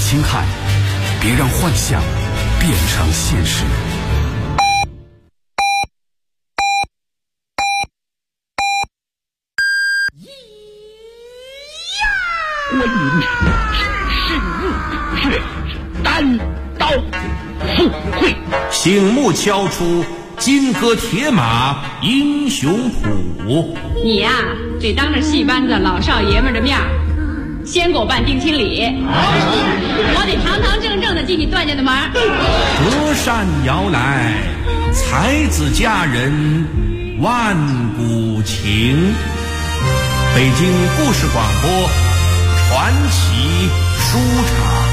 轻看，别让幻想变成现实。 观音只是怒血，单刀赴会， 醒目敲出金戈铁马英雄谱。 你呀，得当着戏班子老少爷们的面先给我办定亲礼，我得堂堂正正的进你段家的门。 隔山遥来，才子佳人万古情。北京故事广播传奇书场。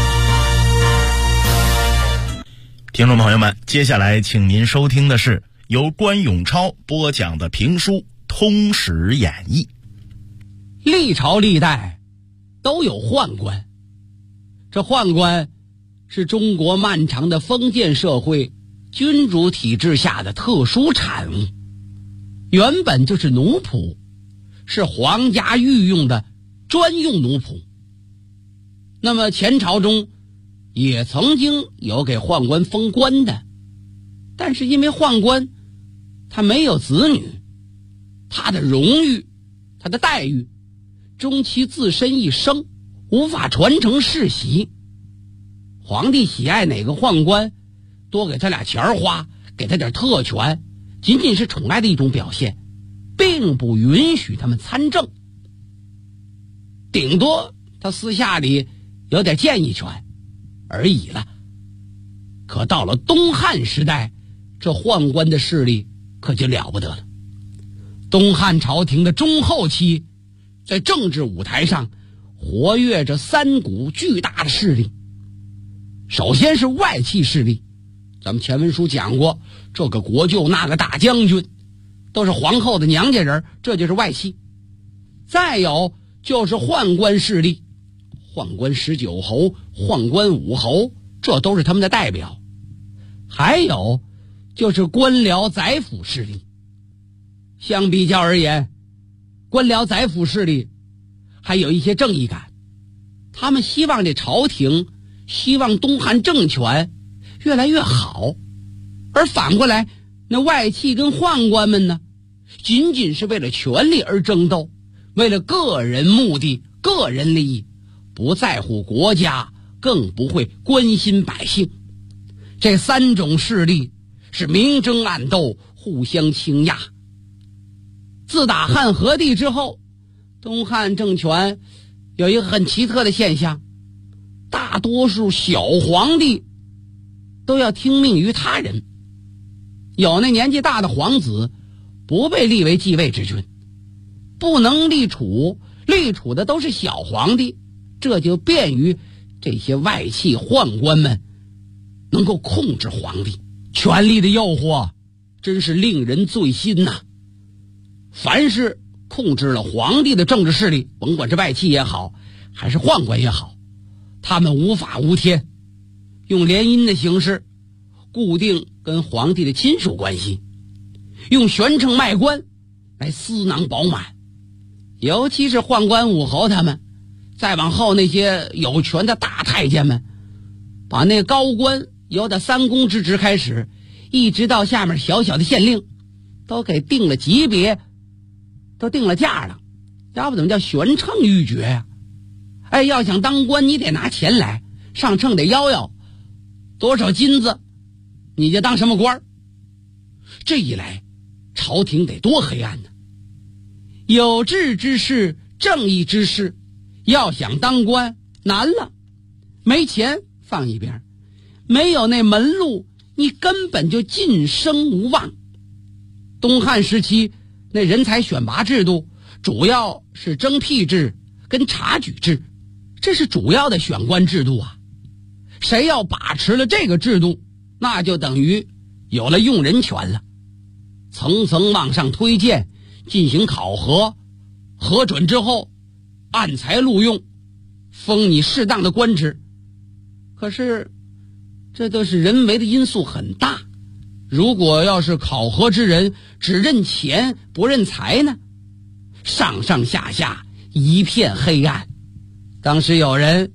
听众朋友们，接下来请您收听的是由关永超播讲的评书《通史演义》。 历朝历代都有宦官，这宦官是中国漫长的封建社会君主体制下的特殊产物，原本就是奴仆，是皇家御用的专用奴仆。那么前朝中也曾经有给宦官封官的，但是因为宦官他没有子女，他的荣誉他的待遇终其自身一生无法传承世袭。皇帝喜爱哪个宦官，多给他俩钱花，给他点特权，仅仅是宠爱的一种表现，并不允许他们参政，顶多他私下里有点建议权而已了。可到了东汉时代，这宦官的势力可就了不得了。东汉朝廷的中后期，在政治舞台上活跃着三股巨大的势力。首先是外戚势力，咱们前文书讲过，这个国舅那个大将军都是皇后的娘家人，这就是外戚。再有就是宦官势力，宦官19侯、宦官5侯，这都是他们的代表。还有就是官僚宰辅势力。相比较而言，官僚宰辅势力还有一些正义感，他们希望这朝廷，希望东汉政权越来越好。而反过来，那外戚跟宦官们呢，仅仅是为了权力而争斗，为了个人目的、个人利益，不在乎国家，更不会关心百姓。这三种势力是明争暗斗，互相倾轧。自打汉和帝之后，东汉政权有一个很奇特的现象，大多数小皇帝都要听命于他人。有那年纪大的皇子不被立为继位之君，不能立储，立储的都是小皇帝，这就便于这些外戚宦官们能够控制皇帝。权力的诱惑真是令人醉心呐。凡是控制了皇帝的政治势力，甭管是外戚也好，还是宦官也好，他们无法无天，用联姻的形式固定跟皇帝的亲属关系，用悬称卖官来私囊饱满。尤其是宦官5侯他们，再往后那些有权的大太监们，把那高官由的3公之职开始，一直到下面小小的县令，都给定了级别，都定了价了，要不怎么叫悬称欲绝呀？哎，要想当官，你得拿钱来，上秤得摇多少金子，你就当什么官。这一来，朝廷得多黑暗呢！有志之士、正义之士，要想当官难了。没钱放一边，没有那门路，你根本就晋升无望。东汉时期那人才选拔制度主要是征辟制跟察举制，这是主要的选官制度啊。谁要把持了这个制度，那就等于有了用人权了。层层往上推荐，进行考核，核准之后按才录用，封你适当的官职。可是这都是人为的因素很大，如果要是考核之人只认钱不认才呢，上上下下一片黑暗。当时有人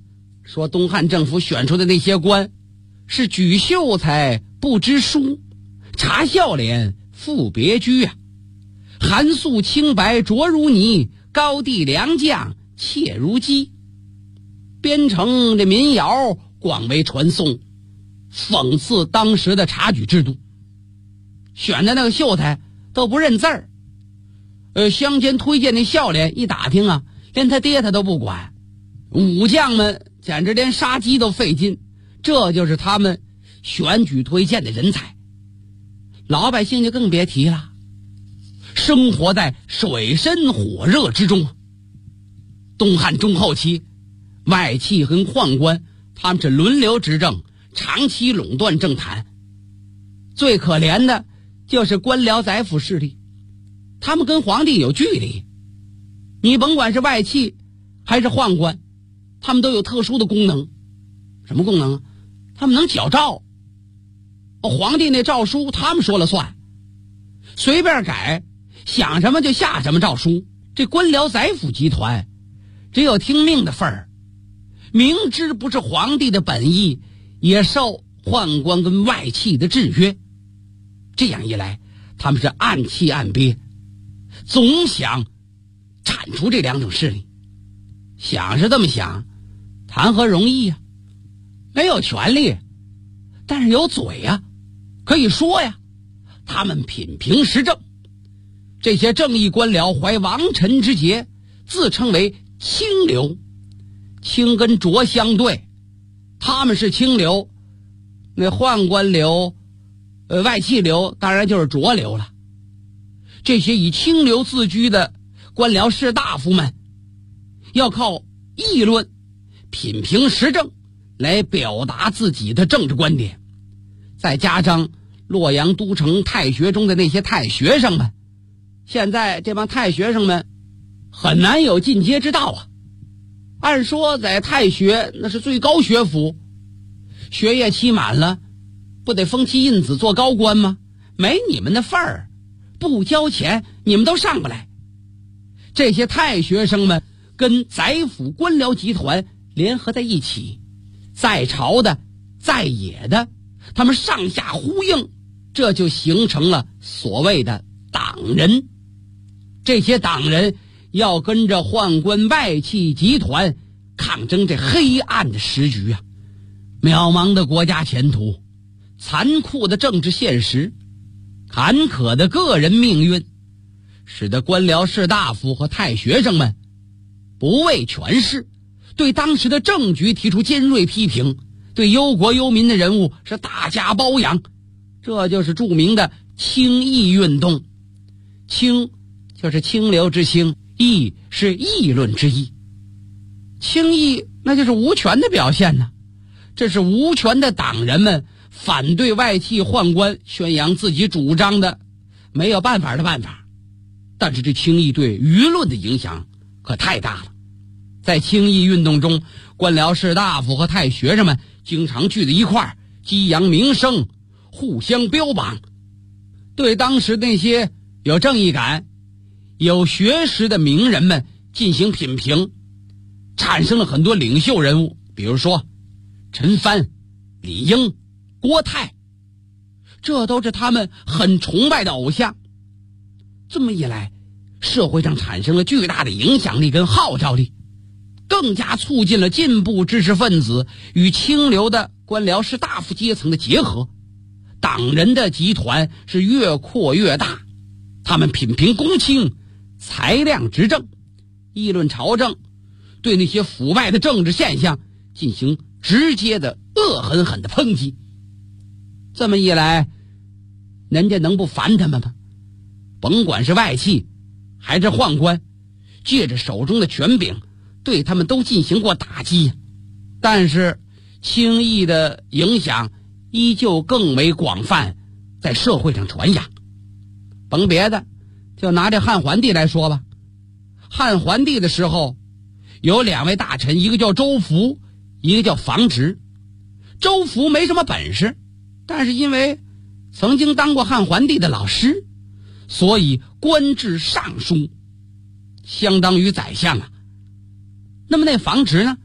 说东汉政府选出的那些官是举秀才不知书，察笑脸复别居啊，寒素清白浊如泥，高第良将怯如鸡。编成这民谣广为传颂，讽刺当时的察举制度。选的那个秀才都不认字儿，乡间推荐那笑脸一打听啊，连他爹他都不管。武将们简直连杀鸡都费劲，这就是他们选举推荐的人才。老百姓就更别提了，生活在水深火热之中。东汉中后期，外戚和宦官他们是轮流执政，长期垄断政坛。最可怜的就是官僚宰辅势力，他们跟皇帝有距离。你甭管是外戚还是宦官，他们都有特殊的功能。什么功能？他们能矫诏。皇帝那诏书他们说了算，随便改，想什么就下什么诏书。这官僚宰辅集团只有听命的份儿，明知不是皇帝的本意，也受宦官跟外戚的制约。这样一来，他们是暗气暗憋，总想铲除这两种势力。想是这么想，谈何容易呀？没有权利，但是有嘴呀，可以说呀。他们品评时政，这些正义官僚怀王臣之节，自称为清流。清跟浊相对，他们是清流，那宦官流外戚流当然就是浊流了。这些以清流自居的官僚士大夫们，要靠议论、品评时政来表达自己的政治观点。再加上洛阳都城太学中的那些太学生们，现在这帮太学生们很难有进阶之道啊。按说在太学那是最高学府，学业期满了不得封其印子做高官吗？没你们的份儿，不交钱你们都上不来。这些太学生们跟宰辅官僚集团联合在一起，在朝的在野的，他们上下呼应，这就形成了所谓的党人。这些党人要跟着宦官外戚集团抗争这黑暗的时局啊！渺茫的国家前途，残酷的政治现实，坎坷的个人命运，使得官僚士大夫和太学生们不畏权势，对当时的政局提出尖锐批评，对忧国忧民的人物是大加褒扬。这就是著名的清议运动。清就是清流之清，议是议论之议。清议那就是无权的表现呢。这是无权的党人们反对外戚宦官宣扬自己主张的没有办法的办法。但是这清议对舆论的影响可太大了。在清议运动中，官僚士大夫和太学生们经常聚在一块儿，激扬名声，互相标榜，对当时那些有正义感、有学识的名人们进行品评，产生了很多领袖人物，比如说陈蕃、李英、郭泰，这都是他们很崇拜的偶像。这么一来，社会上产生了巨大的影响力跟号召力，更加促进了进步知识分子与清流的官僚士大夫阶层的结合。党人的集团是越扩越大，他们品评公卿，裁量执政，议论朝政，对那些腐败的政治现象进行直接的恶狠狠的抨击。这么一来，人家能不烦他们吗？甭管是外戚还是宦官，借着手中的权柄对他们都进行过打击，但是清议的影响依旧更为广泛，在社会上传扬。甭别的，就拿这汉桓帝来说吧。汉桓帝的时候有两位大臣，一个叫周福，一个叫房直。周福没什么本事，但是因为曾经当过汉桓帝的老师，所以官至尚书，相当于宰相啊。那么那房直呢，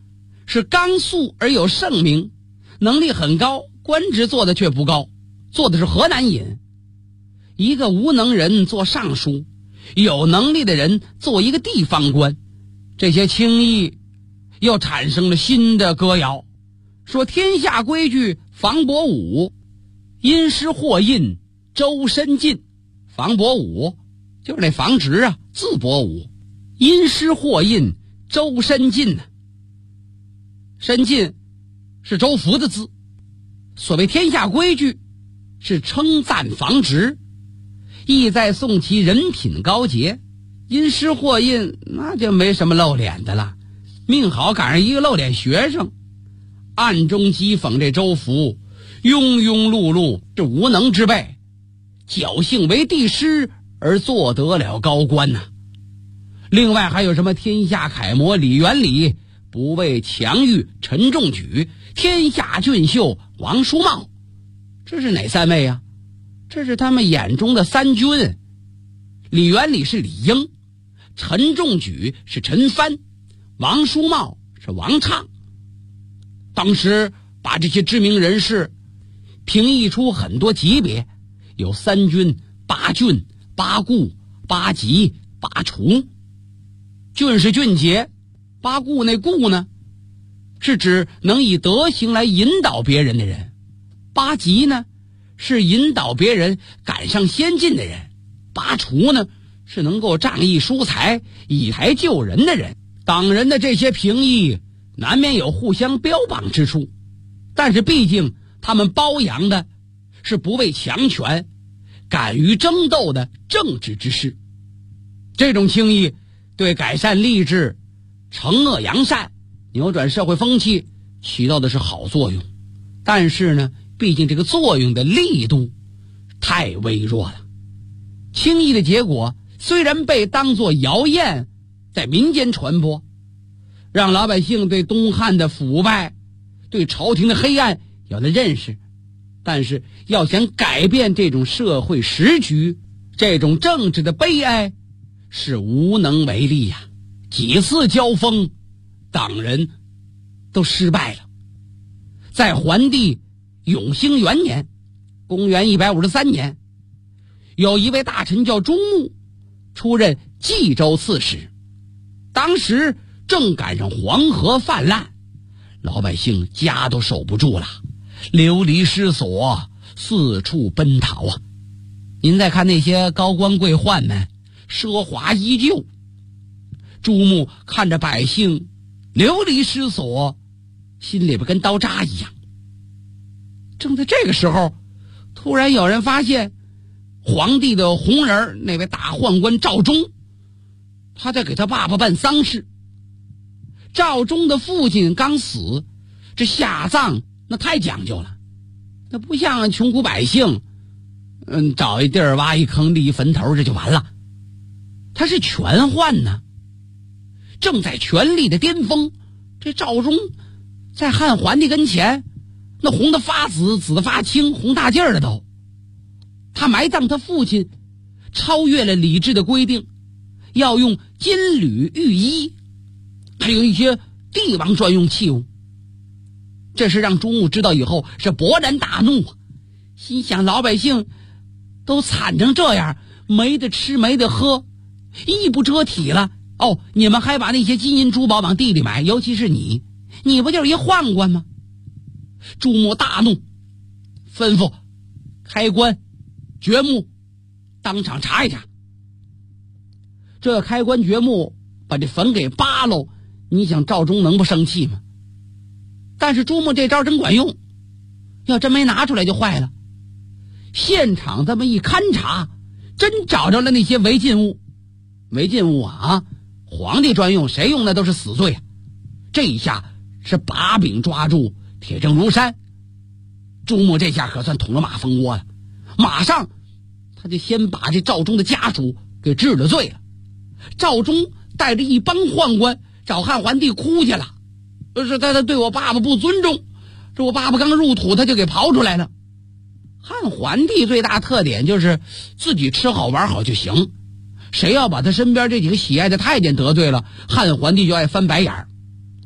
是刚素而有盛名，能力很高，官职做的却不高，做的是河南尹。一个无能人做尚书，有能力的人做一个地方官。这些卿议又产生了新的歌谣，说天下规矩房伯武，因师获印周申进。房伯武就是那房直啊，字伯武，因师获印周申进呢。申进是周福的字。所谓天下规矩是称赞房直，意在颂其人品高洁。因师获印那就没什么露脸的了，命好赶上一个露脸学生，暗中讥讽这周福庸庸碌碌，这无能之辈，侥幸为帝师而做得了高官呐。另外还有什么天下楷模李元礼，不畏强欲陈仲举，天下俊秀王叔茂。这是哪三位啊？这是他们眼中的三军。李元礼是李应，陈仲举是陈蕃，王叔茂是王畅。当时把这些知名人士评议出很多级别，有三军、八郡、八顾、八级、八除。郡是俊杰，八顾那顾呢，是指能以德行来引导别人的人。八级呢，是引导别人赶上先进的人。八除呢，是能够仗义疏财、以财救人的人。党人的这些评议难免有互相标榜之处，但是毕竟他们褒扬的是不畏强权、敢于争斗的正直之士。这种轻易对改善吏治、惩恶扬善、扭转社会风气起到的是好作用，但是呢，毕竟这个作用的力度太微弱了。轻易的结果虽然被当作谣言在民间传播，让老百姓对东汉的腐败、对朝廷的黑暗有了认识，但是要想改变这种社会时局、这种政治的悲哀，是无能为力呀。几次交锋，党人都失败了。在桓帝永兴元年，公元153年，有一位大臣叫朱穆，出任冀州刺史。当时正赶上黄河泛滥，老百姓家都守不住了，流离失所，四处奔逃啊。您再看那些高官贵宦们，奢华依旧。朱穆看着百姓流离失所，心里边跟刀扎一样。正在这个时候，突然有人发现皇帝的红人那位大宦官赵忠，他在给他爸爸办丧事。赵忠的父亲刚死，这下葬那太讲究了，那不像穷苦百姓，找一地儿挖一坑立一坟头这就完了。他是权宦呢，正在权力的巅峰，这赵忠在汉桓帝跟前，那红的发紫，紫的发青，红大劲儿的都。他埋葬他父亲，超越了礼制的规定，要用金缕玉衣，还有一些帝王专用器物。这是让朱穆知道以后是勃然大怒啊，心想老百姓都惨成这样，没得吃没得喝，衣不遮体了，你们还把那些金银珠宝往地里埋，尤其是你不就是一宦官吗？朱穆大怒，吩咐开棺掘墓，当场查一查。这开棺掘墓把这坟给扒喽，你想赵忠能不生气吗？但是朱穆这招真管用，要真没拿出来就坏了。现场这么一勘察，真找着了那些违禁物。违禁物啊，皇帝专用，谁用的都是死罪啊。这一下是把柄抓住，铁证如山。朱穆这下可算捅了马蜂窝了，马上他就先把这赵忠的家属给治了罪了。赵忠带着一帮宦官找汉桓帝哭去了，是他对我爸爸不尊重，这我爸爸刚入土他就给刨出来了。汉桓帝最大特点就是自己吃好玩好就行，谁要把他身边这几个喜爱的太监得罪了，汉桓帝就爱翻白眼儿。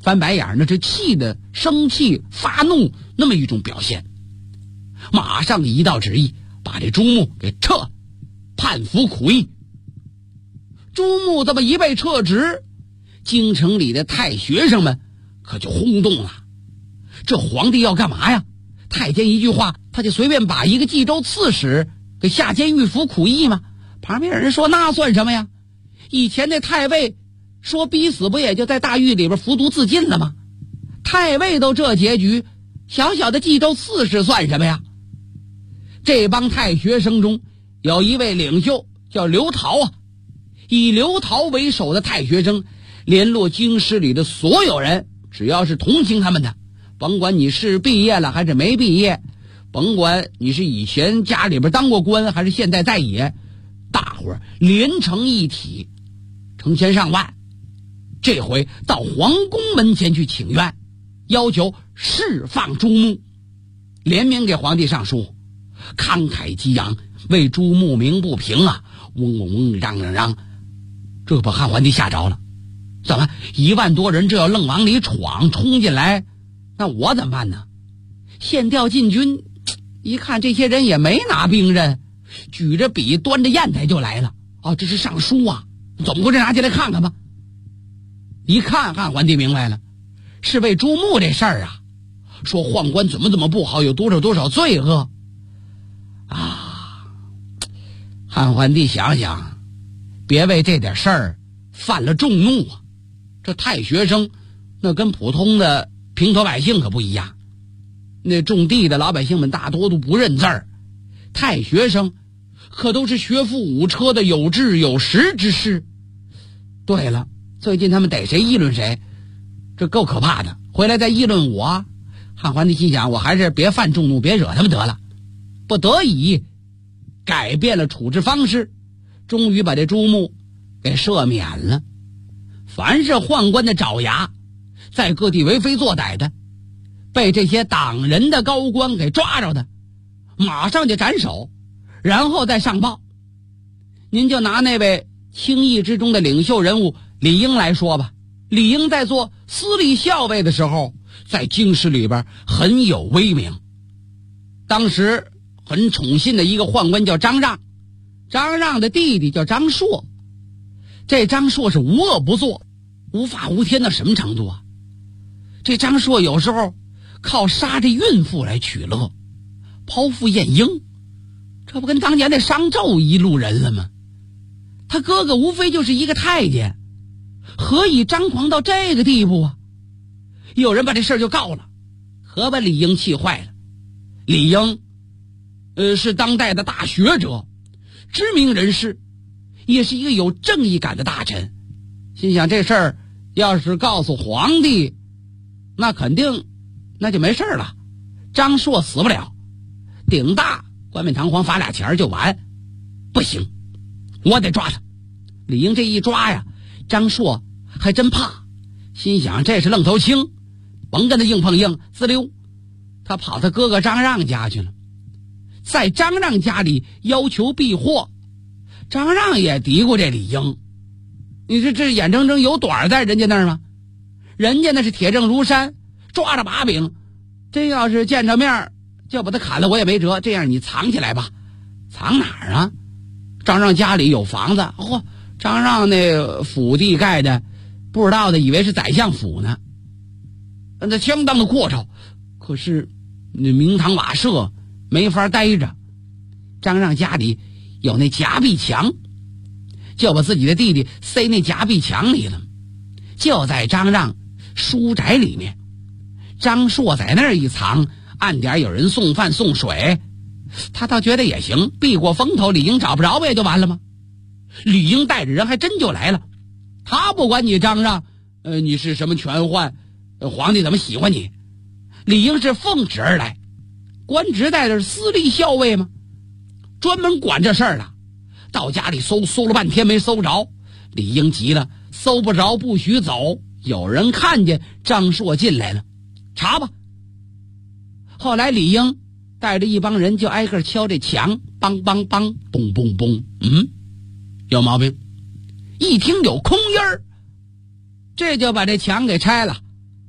翻白眼，那是气的生气发怒那么一种表现。马上一道旨意，把这朱穆给撤，判服苦役。朱穆这么一被撤职，京城里的太学生们可就轰动了。这皇帝要干嘛呀？太监一句话，他就随便把一个冀州刺史给下监狱服苦役吗？旁边有人说那算什么呀？以前那太尉说逼死不也就在大狱里边服毒自尽了吗？太尉都这结局，小小的冀州刺史算什么呀？这帮太学生中有一位领袖叫刘陶啊，以刘陶为首的太学生联络京师里的所有人，只要是同情他们的，甭管你是毕业了还是没毕业，甭管你是以前家里边当过官还是现在在野，大伙儿连成一体，成千上万，这回到皇宫门前去请愿，要求释放朱穆，联名给皇帝上书，慷慨激昂，为朱穆鸣不平啊，嗡嗡嗡，嚷嚷嚷，这把汉皇帝吓着了。怎么1万多人这要愣往里闯，冲进来，那我怎么办呢？现调禁军一看这些人也没拿兵刃，举着笔端着砚台就来了。哦，这是上书啊，总不是拿进来看看吧？一看汉皇帝明白了，是为朱穆这事儿啊，说宦官怎么不好，有多少罪恶啊。汉皇帝想想，别为这点事儿犯了众怒啊。这太学生那跟普通的平头百姓可不一样，那种地的老百姓们大多都不认字儿，太学生可都是学富五车的有志有识之士。对了，最近他们逮谁议论谁，这够可怕的，回来再议论我。汉皇帝心想，我还是别犯众怒，别惹他们得了。不得已改变了处置方式，终于把这朱穆给赦免了。凡是宦官的爪牙，在各地为非作歹的，被这些党人的高官给抓着的，马上就斩首，然后再上报。您就拿那位清议之中的领袖人物李英来说吧，李英在做司隶校尉的时候，在京师里边很有威名。当时很宠信的一个宦官叫张让，张让的弟弟叫张硕。这张硕是无恶不作，无法无天到什么程度啊？这张硕有时候靠杀这孕妇来取乐，剖腹验婴，这不跟当年那商纣一路人了吗？他哥哥无非就是一个太监，何以张狂到这个地步啊？有人把这事儿就告了，可把李英气坏了。李英是当代的大学者，知名人士，也是一个有正义感的大臣，心想这事儿要是告诉皇帝，那肯定那就没事了，张硕死不了，顶大冠冕堂皇罚俩钱就完。不行，我得抓他。李英这一抓呀，张硕还真怕，心想这是愣头青，甭跟他硬碰硬，滋溜他跑他哥哥张让家去了，在张让家里要求避祸。张让也嘀咕这李英，你这眼睁睁有短在人家那儿吗？人家那是铁证如山，抓着把柄，真要是见着面就把他砍了我也没辙。这样你藏起来吧。藏哪儿啊？张让家里有房子，嚯，张让那府地盖的，不知道的以为是宰相府呢，那相当的阔绰，可是那明堂瓦舍没法待着。张让家里有那夹壁墙，就把自己的弟弟塞那夹壁墙里了，就在张让书宅里面。张硕在那儿一藏，按点有人送饭送水，他倒觉得也行，避过风头，李英找不着不也就完了吗？李英带着人还真就来了，他不管你张让你是什么权宦，皇帝怎么喜欢你，李英是奉旨而来，官职带的是司隶校尉吗？专门管这事儿的。到家里搜了半天没搜着，李英急了，搜不着不许走。有人看见张硕进来了，查吧。后来李英带着一帮人就挨个敲这墙，梆梆梆，嘣嘣嘣，有毛病。一听有空音儿，这就把这墙给拆了，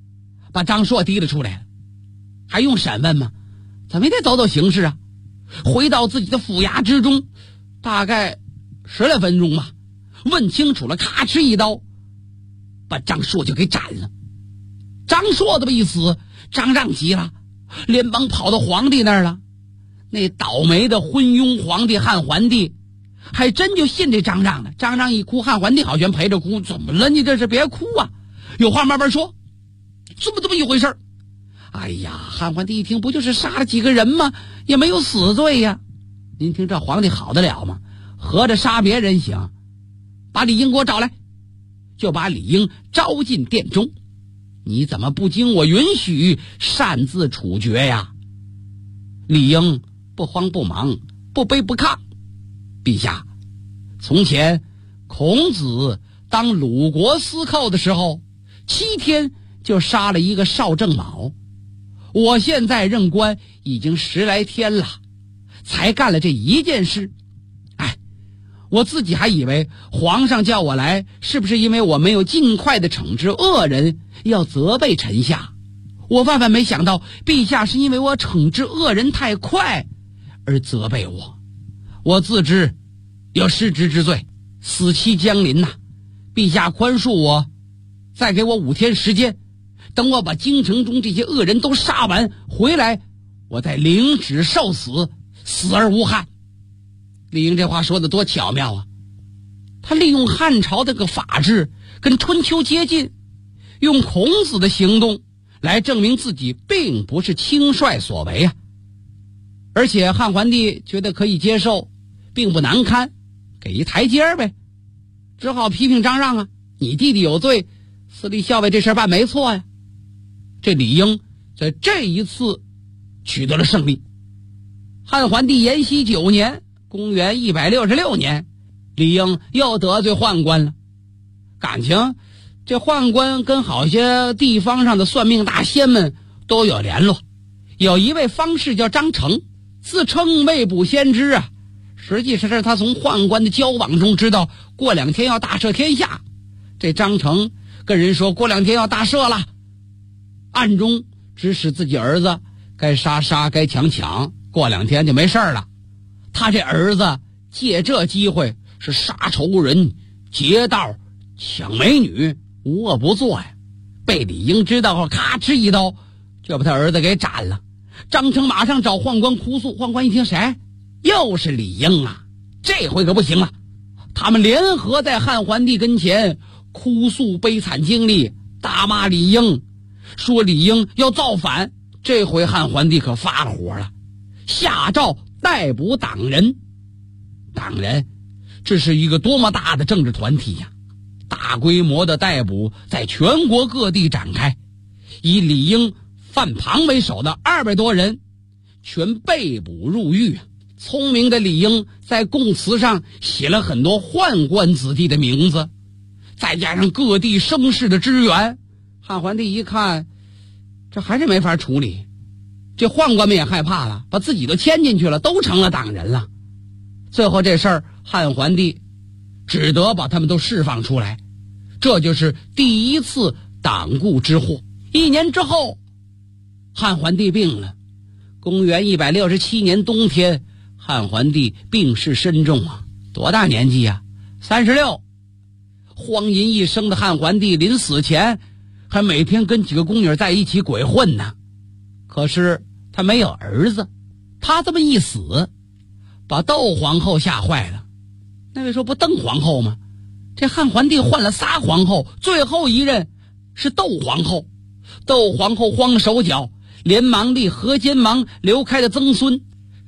把张硕提了出来了，还用审问吗？咱们也得走走形势啊。回到自己的府衙之中，大概10来分钟吧，问清楚了，咔哧一刀把张硕就给斩了。张硕这么一死，张让急了，连忙跑到皇帝那儿了。那倒霉的昏庸皇帝汉桓帝还真就信这张让了。张让一哭，汉桓帝好像陪着哭，怎么了？你这是别哭啊，有话慢慢说，这么一回事。哎呀，汉桓帝一听，不就是杀了几个人吗？也没有死罪呀。您听这皇帝好得了吗？合着杀别人行，把李英给我找来。就把李英招进殿中。你怎么不经我允许擅自处决呀？李英不慌不忙，不卑不亢。陛下，从前孔子当鲁国司寇的时候，7天就杀了一个邵正卯。我现在任官已经10来天了，才干了这一件事。我自己还以为皇上叫我来，是不是因为我没有尽快的惩治恶人，要责备臣下？我万万没想到，陛下是因为我惩治恶人太快而责备我。我自知有失职之罪，死期将临呐，陛下宽恕我，再给我5天时间，等我把京城中这些恶人都杀完回来，我再领旨受死，死而无憾。李英这话说的多巧妙啊！他利用汉朝这个法制跟春秋接近，用孔子的行动来证明自己并不是轻率所为啊。而且汉桓帝觉得可以接受，并不难堪，给一台阶呗，只好批评张让啊，你弟弟有罪，司隶校尉这事办没错呀。这李英在这一次取得了胜利。汉桓帝延禧9年，公元166年，李英又得罪宦官了。感情这宦官跟好些地方上的算命大仙们都有联络。有一位方士叫张成，自称未卜先知啊，实际上是他从宦官的交往中知道过2天要大赦天下。这张成跟人说过2天要大赦了，暗中指使自己儿子该杀杀，该抢抢，过2天就没事了。他这儿子借这机会是杀仇人、劫道、抢美女，无恶不作呀。被李英知道后，咔哧一刀就把他儿子给斩了。张成马上找宦官哭诉，宦官一听，谁？又是李英啊！这回可不行了。他们联合在汉桓帝跟前哭诉悲惨经历，大骂李英，说李英要造反。这回汉桓帝可发了火了，下诏逮捕党人。党人，这是一个多么大的政治团体呀！大规模的逮捕在全国各地展开，以李英、范庞为首的200多人全被捕入狱。聪明的李英在供词上写了很多宦官子弟的名字，再加上各地声势的支援，汉桓帝一看，这还是没法处理。这宦官们也害怕了，把自己都牵进去了，都成了党人了。最后这事儿，汉桓帝只得把他们都释放出来，这就是第一次党锢之祸。1年之后，汉桓帝病了。公元167年冬天，汉桓帝病势深重啊，多大年纪啊？36。荒淫一生的汉桓帝临死前还每天跟几个宫女在一起鬼混呢。可是他没有儿子，他这么一死，把窦皇后吓坏了。那位说不邓皇后吗？这汉桓帝换了仨皇后，最后一任是窦皇后。窦皇后慌了手脚，连忙立何坚芒刘开的曾孙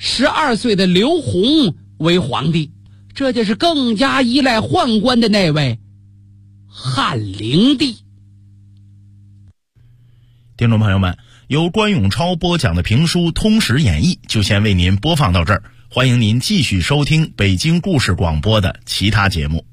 12岁的刘弘为皇帝。这就是更加依赖宦官的那位汉灵帝。 听众朋友们，由关永超播讲的评书《通史演义》就先为您播放到这儿，欢迎您继续收听北京故事广播的其他节目。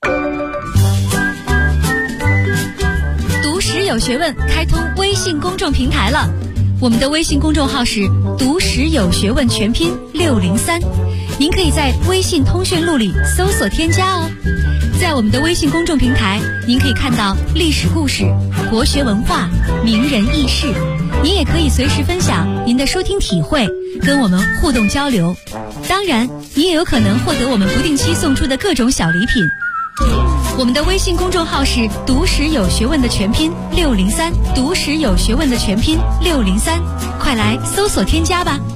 读史有学问开通微信公众平台了，我们的微信公众号是读史有学问全拼603，您可以在微信通讯录里搜索添加哦。在我们的微信公众平台，您可以看到历史故事、 国学文化、名人轶事。您也可以随时分享您的收听体会，跟我们互动交流。当然，您也有可能获得我们不定期送出的各种小礼品。我们的微信公众号是读史有学问的全拼603，读史有学问的全拼603，快来搜索添加吧。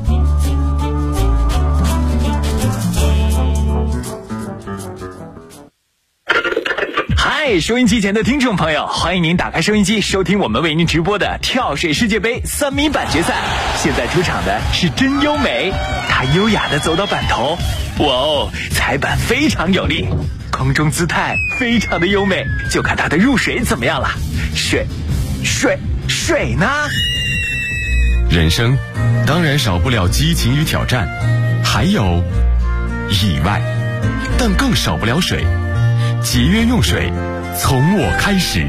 嗨，收音机前的听众朋友，欢迎您打开收音机，收听我们为您直播的跳水世界杯3米板决赛。现在出场的是真优美，她优雅地走到板头，哇哦，踩板非常有力，空中姿态非常的优美，就看她的入水怎么样了。水呢？ 人生当然少不了激情与挑战，还有意外，但更少不了水。节约用水，从我开始。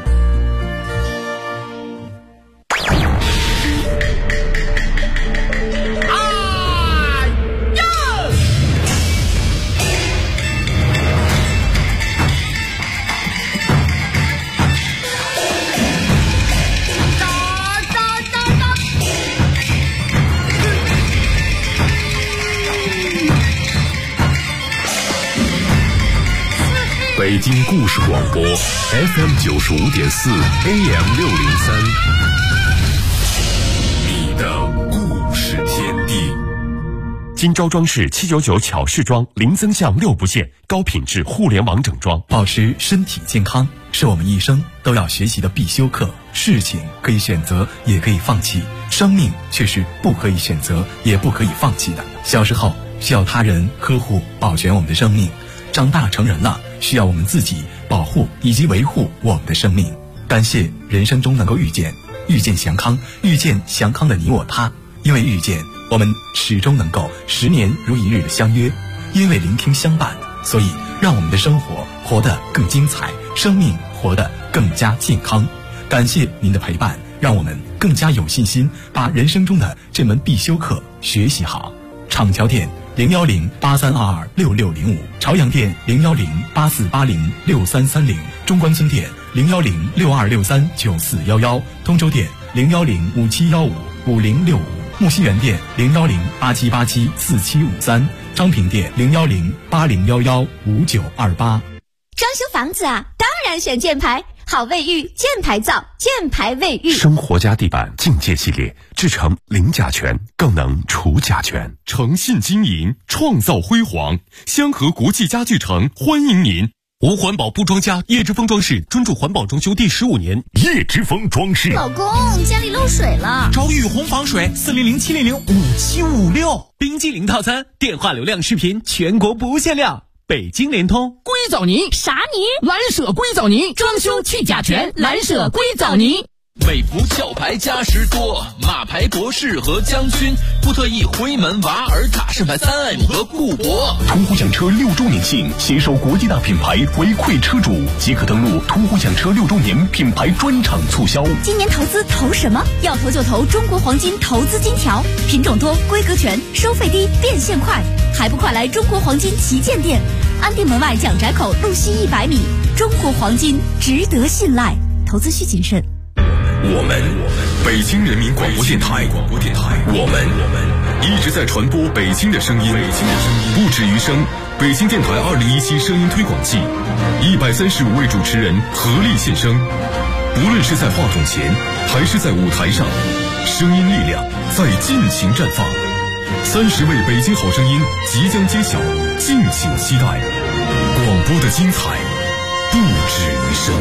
北京故事广播 FM 95.4 AM 603，你的故事天地。金招装饰799巧饰装，零增项6不限，高品质互联网整装。 保持身体健康是我们一生都要学习的必修课。事情可以选择，也可以放弃，生命却是不可以选择，也不可以放弃的。小时候需要他人呵护保全我们的生命，长大成人了，需要我们自己保护以及维护我们的生命。感谢人生中能够遇见祥康，遇见祥康的你我他。因为遇见，我们始终能够10年如一日的相约；因为聆听相伴，所以让我们的生活活得更精彩，生命活得更加健康。感谢您的陪伴，让我们更加有信心把人生中的这门必修课学习好。厂桥店01083226605，朝阳店01084806330，中关村店01062639411，通州店01057155065，木樨园店01087874753，昌平店01080115928。 装修房子啊，当然选箭牌，好卫浴，箭牌造，箭牌卫浴。 生活家地板境界系列，制成零甲醛，更能除甲醛。诚信经营，创造辉煌。香河国际家具城欢迎您。无环保不装家，叶之峰装饰专注环保装修第15年。叶之峰装饰。 老公，家里漏水了。 找雨虹防水，400-700-5756。冰激凌套餐，电话流量视频全国不限量。北京联通硅藻泥， 啥泥？ 蓝舍硅藻泥，装修去甲醛，蓝舍硅藻泥。 美孚壳牌嘉实多，马牌博士和将军，布特意辉门瓦尔塔盛牌3M 和固铂。 途虎享车6周年庆，携手国际大品牌回馈车主，即可登录途虎享车6周年品牌专场促销。 今年投资投什么？要投就投中国黄金投资金条，品种多，规格全，收费低，变现快，还不快来中国黄金旗舰店，安定门外蒋宅口路西100米。中国黄金值得信赖，投资需谨慎。 我们北京人民广播电台，我们一直在传播北京的声音，不止于声。北京电台2017声音推广季，135位主持人合力献声，不论是在话筒前还是在舞台上，声音力量在尽情绽放。30位北京好声音即将揭晓，敬请期待。广播的精彩不止于声。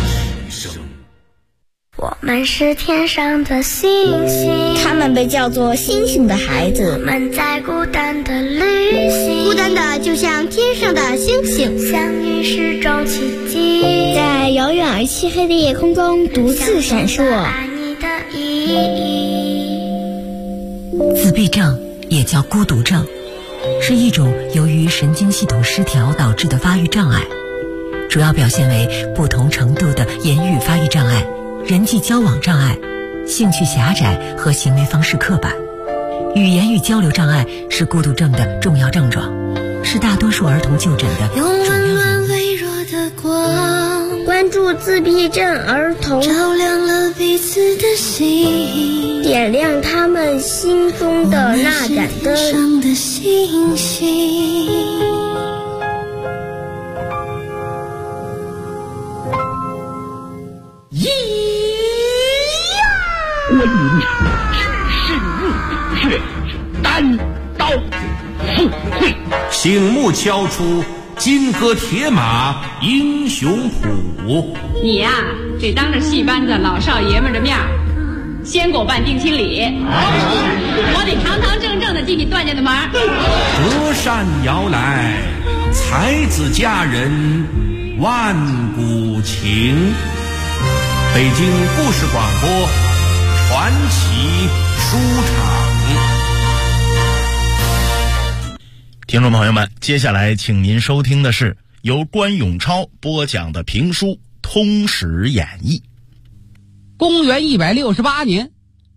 我们是天上的星星， 他们被叫做星星的孩子。 我们在孤单的旅行， 孤单的就像天上的星星， 相遇是种奇迹， 在遥远而漆黑的夜空中独自闪烁。 爱你的意义。 自闭症也叫孤独症，是一种由于神经系统失调导致的发育障碍，主要表现为不同程度的言语发育障碍、人际交往障碍、兴趣狭窄和行为方式刻板。语言与交流障碍是孤独症的重要症状，是大多数儿童就诊的主要原因。 用温暖微弱的光，关关注自闭症儿童， 照亮了彼此的心， 点亮他们心中的那盏灯。 上的星星。 观云是日月单刀赴会， 醒目敲出金戈铁马英雄谱。 你呀，得当着戏班子老少爷们的面先给我办定亲礼，我得堂堂正正的进你段家的门。 隔山遥来，才子佳人万古情。北京故事广播传奇书场。 听众朋友们，接下来请您收听的是由关永超播讲的评书《通史演义》。 公元168年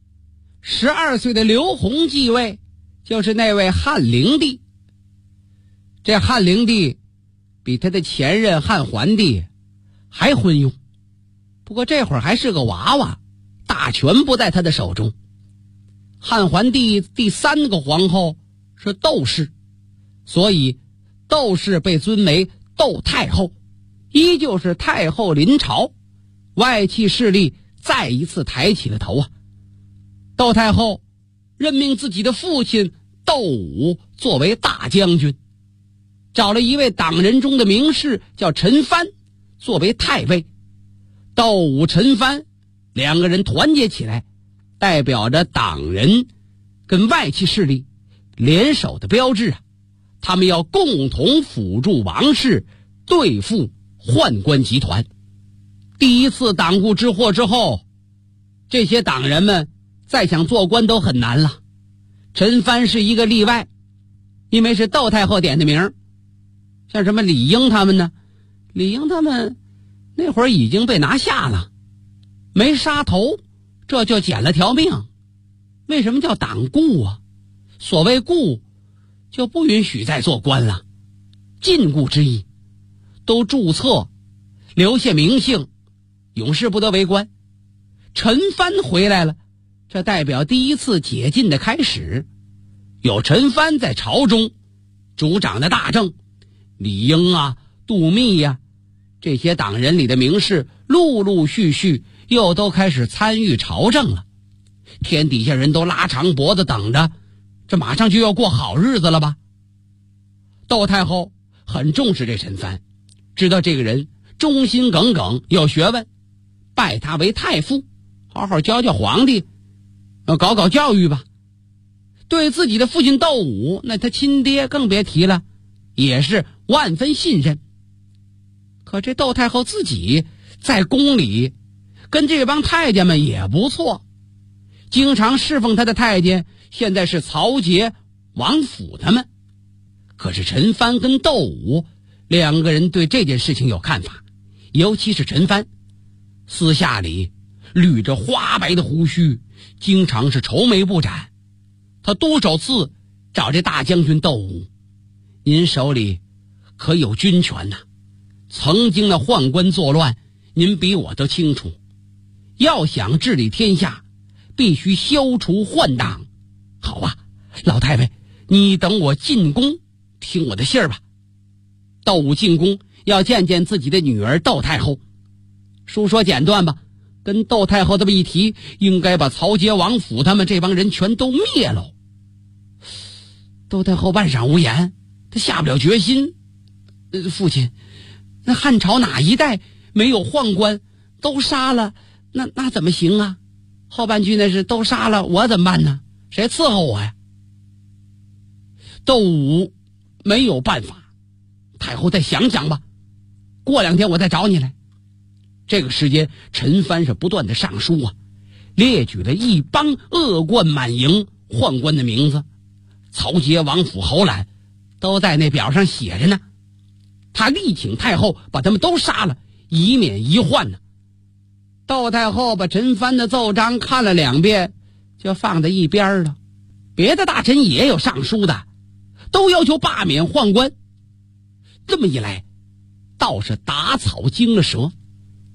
，12岁的刘宏继位，就是那位汉灵帝。这汉灵帝比他的前任汉桓帝还昏庸，不过这会儿还是个娃娃，大权不在他的手中。汉桓帝第3个皇后是窦氏，所以窦氏被尊为窦太后，依旧是太后临朝，外戚势力再一次抬起了头啊。窦太后任命自己的父亲窦武作为大将军，找了一位党人中的名士叫陈蕃作为太尉。窦武、陈蕃两个人团结起来，代表着党人跟外戚势力联手的标志啊。他们要共同辅助王室对付宦官集团。第一次党锢之祸之后，这些党人们再想做官都很难了。陈蕃是一个例外，因为是窦太后点的名。像什么李英他们呢？李英他们那会儿已经被拿下了，没杀头，这就捡了条命。为什么叫党锢啊？所谓锢，就不允许再做官了，禁锢之意，都注册，留下名姓，永世不得为官。陈蕃回来了，这代表第一次解禁的开始。有陈蕃在朝中主掌的大政，李英啊、杜密呀，这些党人里的名士陆陆续续又都开始参与朝政了。天底下人都拉长脖子等着，这马上就要过好日子了吧。窦太后很重视这陈蕃，知道这个人忠心耿耿，有学问，拜他为太傅，好好教教皇帝，搞搞教育吧。对自己的父亲窦武，那他亲爹更别提了，也是万分信任。可这窦太后自己在宫里跟这帮太监们也不错，经常侍奉他的太监现在是曹节、王府他们。可是陈蕃跟窦武两个人对这件事情有看法，尤其是陈蕃，私下里捋着花白的胡须，经常是愁眉不展。他多少次找这大将军窦武，您手里可有军权呐？曾经的宦官作乱，您比我都清楚。要想治理天下，必须消除宦党。好啊，老太尉，你等我进宫，听我的信儿吧。窦武进宫要见见自己的女儿窦太后。书说简短吧，跟窦太后这么一提，应该把曹节、王府他们这帮人全都灭了。窦太后半晌无言，她下不了决心。父亲，那汉朝哪一代没有宦官？都杀了，那怎么行啊？后半句那是都杀了，我怎么办呢？谁伺候我呀？窦武没有办法，太后再想想吧，过2天我再找你来。这个时间，陈蕃是不断的上书啊，列举了一帮恶贯满盈宦官的名字，曹节、王府、侯览都在那表上写着呢。他力请太后把他们都杀了，以免一患呢。窦太后把陈蕃的奏章看了2遍，就放在一边了。别的大臣也有上书的，都要求罢免宦官。这么一来，倒是打草惊了蛇。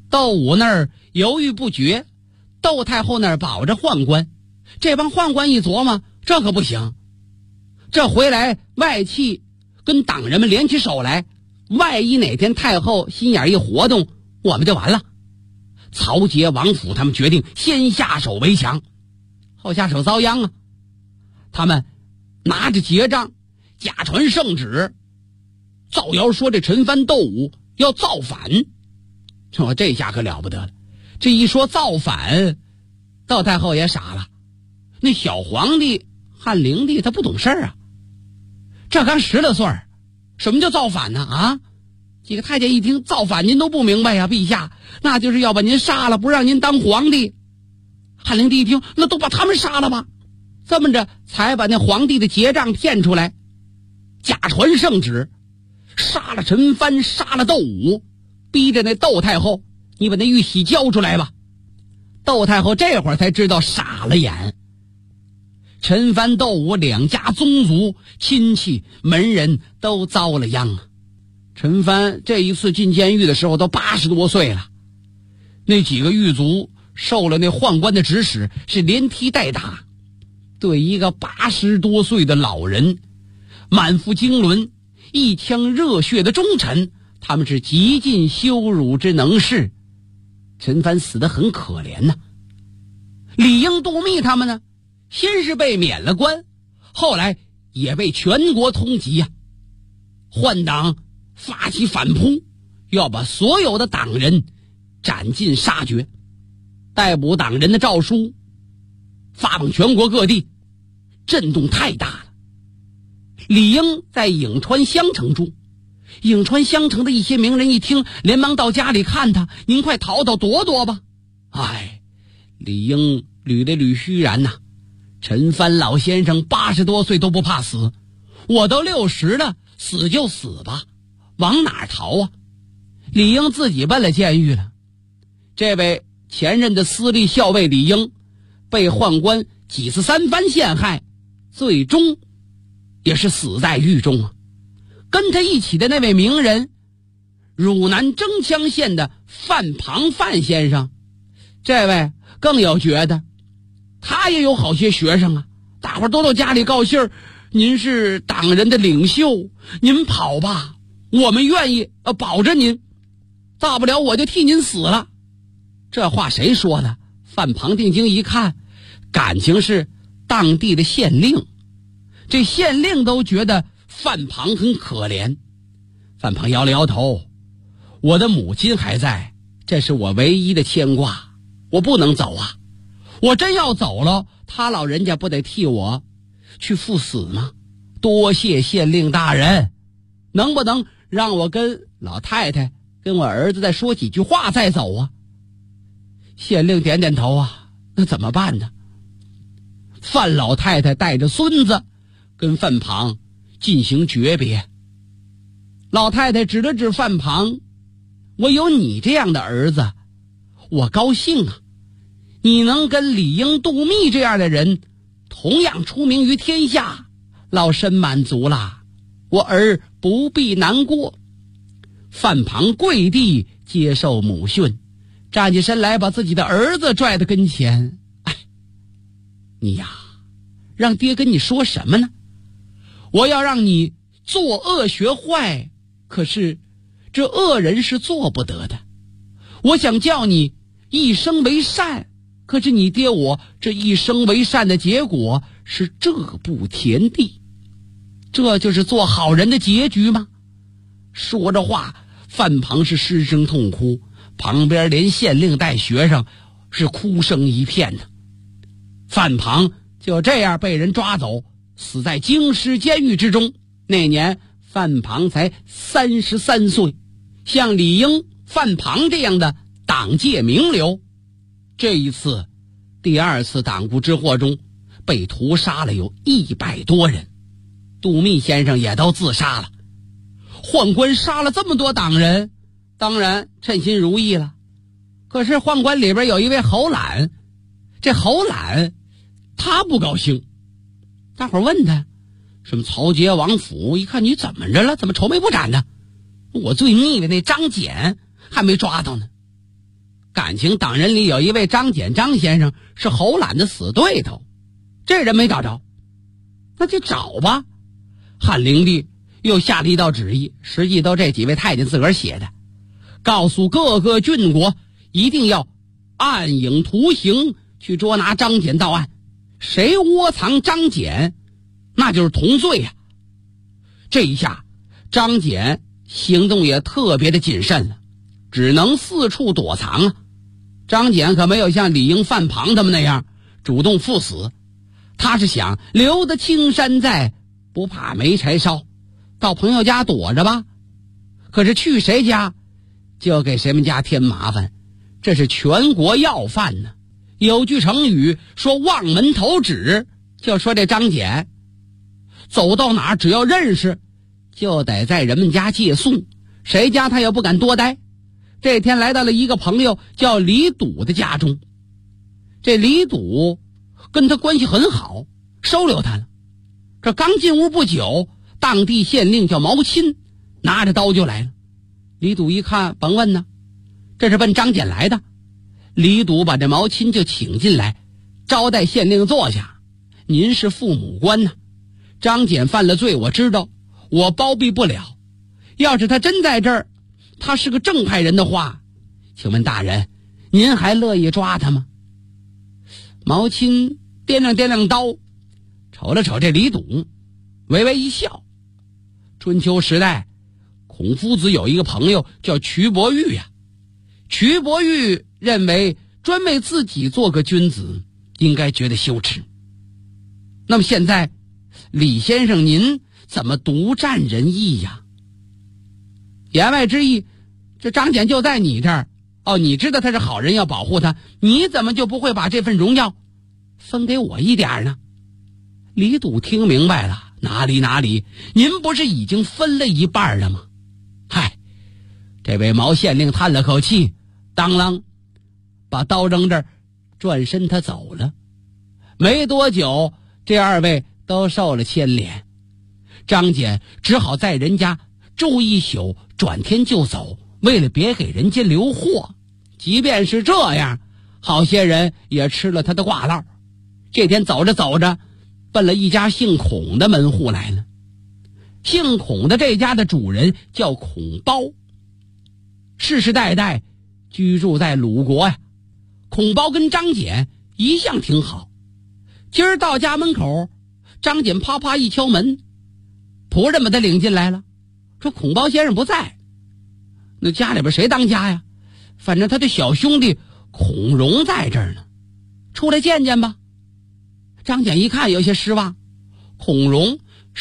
窦武那儿犹豫不决，窦太后那儿保着宦官。这帮宦官一琢磨，这可不行，这回来外戚跟党人们联起手来，万一哪天太后心眼一活动，我们就完了。曹节、王府他们决定先下手为强，后下手遭殃啊！他们拿着节杖，假传圣旨，造谣说这陈蕃、窦武要造反。说这下可了不得了，这一说造反，窦太后也傻了。那小皇帝汉灵帝他不懂事啊，这刚10来岁，什么叫造反呢？啊，几个太监一听造反，您都不明白呀，陛下，那就是要把您杀了，不让您当皇帝。汉灵帝一听，那都把他们杀了吧。这么着才把那皇帝的节杖骗出来，假传圣旨，杀了陈蕃，杀了窦武，逼着那窦太后，你把那玉玺交出来吧。窦太后这会儿才知道傻了眼。陈蕃、窦武两家宗族、亲戚、门人都遭了殃啊。陈蕃这一次进监狱的时候都80多岁了，那几个狱卒受了那宦官的指使，是连踢带打，对一个80多岁的老人，满腹经纶、一腔热血的忠臣，他们是极尽羞辱之能事。陈蕃死得很可怜呐。李应、杜密他们呢，先是被免了官，后来也被全国通缉呀。宦党发起反扑，要把所有的党人斩尽杀绝。逮捕党人的诏书发往全国各地，震动太大了。李应在颍川襄城住，颍川襄城的一些名人一听，连忙到家里看他，您快逃逃躲躲吧。哎，李应捋了捋须髯呐，陈蕃老先生80多岁都不怕死，我都60了，死就死吧，往哪儿逃啊？李应自己奔了监狱了。这位前任的司隶校尉李应被宦官几次3番陷害，最终也是死在狱中啊。跟他一起的那位名人，汝南征羌县的范庞范先生，这位更有觉得，他也有好些学生啊，大伙儿都到家里告信儿，您是党人的领袖，您跑吧，我们愿意保着您，大不了我就替您死了。这话谁说的？范庞定睛一看，感情是当地的县令，这县令都觉得范庞很可怜。范庞摇了摇头，我的母亲还在，这是我唯一的牵挂，我不能走啊，我真要走了，他老人家不得替我去赴死吗？多谢县令大人，能不能让我跟老太太跟我儿子再说几句话再走啊？县令点点头啊，那怎么办呢？范老太太带着孙子跟范庞进行诀别。老太太指了指范庞，我有你这样的儿子，我高兴啊，你能跟李应、杜密这样的人同样出名于天下，老身满足了，我儿不必难过。范庞跪地接受母训，站起身来把自己的儿子拽到跟前，哎，你呀，让爹跟你说什么呢？我要让你作恶学坏，可是这恶人是做不得的。我想叫你一生为善，可是你爹我这一生为善的结果是这步田地，这就是做好人的结局吗？说着话，范庞是失声痛哭，旁边连县令带学生是哭声一片呢。范庞就这样被人抓走，死在京师监狱之中。那年范庞才33岁。像李应、范庞这样的党界名流，这一次第二次党锢之祸中被屠杀了有100多人，杜密先生也都自杀了。宦官杀了这么多党人，当然称心如意了。可是宦官里边有一位侯览，这侯览他不高兴。大伙问他，什么曹节、王府，一看你怎么着了，怎么愁眉不展呢？我最腻的那张简还没抓到呢。 感情党人里有一位张简张先生是侯览的死对头，这人没找着，那就找吧。汉灵帝又下了一道旨意，实际都这几位太监自个儿写的，告诉各个郡国一定要暗影图形去捉拿张简到案，谁窝藏张简那就是同罪呀。这一下张简行动也特别的谨慎了，只能四处躲藏啊。张简可没有像李应、范庞他们那样主动赴死，他是想留得青山在，不怕没柴烧，到朋友家躲着吧。可是去谁家就给谁们家添麻烦，这是全国要犯呢。有句成语说望门投止，就说这张简走到哪儿只要认识就得在人们家借宿，谁家他也不敢多待。这天来到了一个朋友叫李笃的家中，这李笃跟他关系很好，收留他了。这刚进屋不久，当地县令叫毛钦拿着刀就来了。李笃一看，甭问呢，这是奔张简来的。李笃把这毛钦就请进来，招待县令坐下。您是父母官呢，张简犯了罪我知道，我包庇不了，要是他真在这儿，他是个正派人的话，请问大人您还乐意抓他吗？毛钦掂量掂量刀，瞅了瞅这李笃，微微一笑。春秋时代孔夫子有一个朋友叫瞿伯玉呀，瞿伯玉认为专为自己做个君子应该觉得羞耻。那么现在李先生您怎么独占人意呀？言外之意，这张简就在你这儿，你知道他是好人要保护他，你怎么就不会把这份荣耀分给我一点呢？李笃听明白了，哪里，您不是已经分了一半了吗？嗨，这位毛县令叹了口气，当啷把刀扔这儿，转身他走了。没多久，这二位都受了牵连，张简只好在人家住一宿，转天就走，为了别给人家留祸。即便是这样，好些人也吃了他的挂烙。这天走着走着，奔了一家姓孔的门户来了。姓孔的这家的主人叫孔包，世世代代居住在鲁国呀。孔包跟张简一向挺好，今儿到家门口，张简啪啪一敲门，仆人把他领进来了，说孔包先生不在。那家里边谁当家呀？反正他的小兄弟孔融在这儿呢，出来见见吧。张简一看有些失望，孔融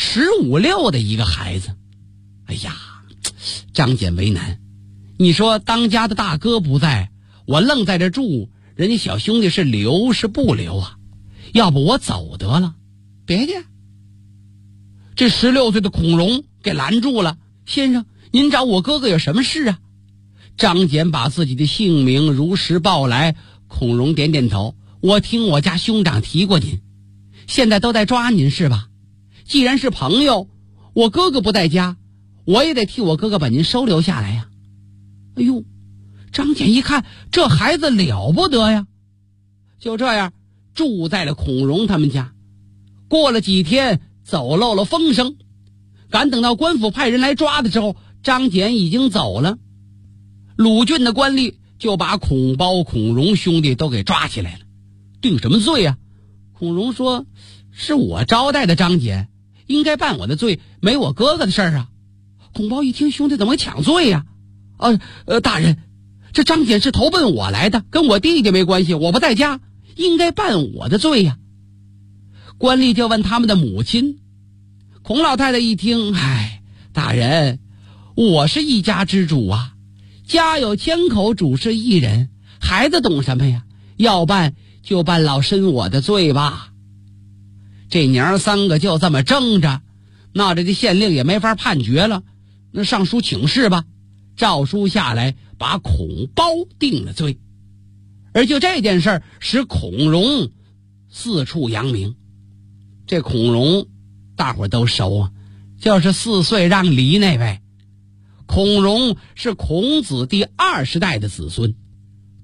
15、16的一个孩子。哎呀，张简为难，你说当家的大哥不在，我愣在这住，人家小兄弟是留是不留啊？要不我走得了。别介，这16岁的孔融给拦住了。先生，您找我哥哥有什么事啊？张简把自己的姓名如实报来。孔融点点头，我听我家兄长提过您，现在都在抓您是吧？既然是朋友，我哥哥不在家，我也得替我哥哥把您收留下来呀。哎呦，张简一看这孩子了不得呀，就这样住在了孔融他们家。过了几天，走漏了风声，赶等到官府派人来抓的时候，张简已经走了。鲁郡的官吏就把孔包、孔融兄弟都给抓起来了。定什么罪啊？孔融说，是我招待的张简，应该办我的罪，没我哥哥的事儿啊。孔包一听，兄弟怎么会抢罪呀？大人，这张简是投奔我来的，跟我弟弟没关系，我不在家，应该办我的罪呀。官吏就问他们的母亲。孔老太太一听，大人，我是一家之主啊，家有千口，主是一人，孩子懂什么呀？要办就办老身我的罪吧。这娘三个就这么争着，闹着这县令也没法判决了，那上书请示吧。诏书下来，把孔包定了罪。而就这件事儿，使孔融四处扬名。这孔融大伙都熟啊，就是4岁让梨那位。孔融是孔子第20代的子孙，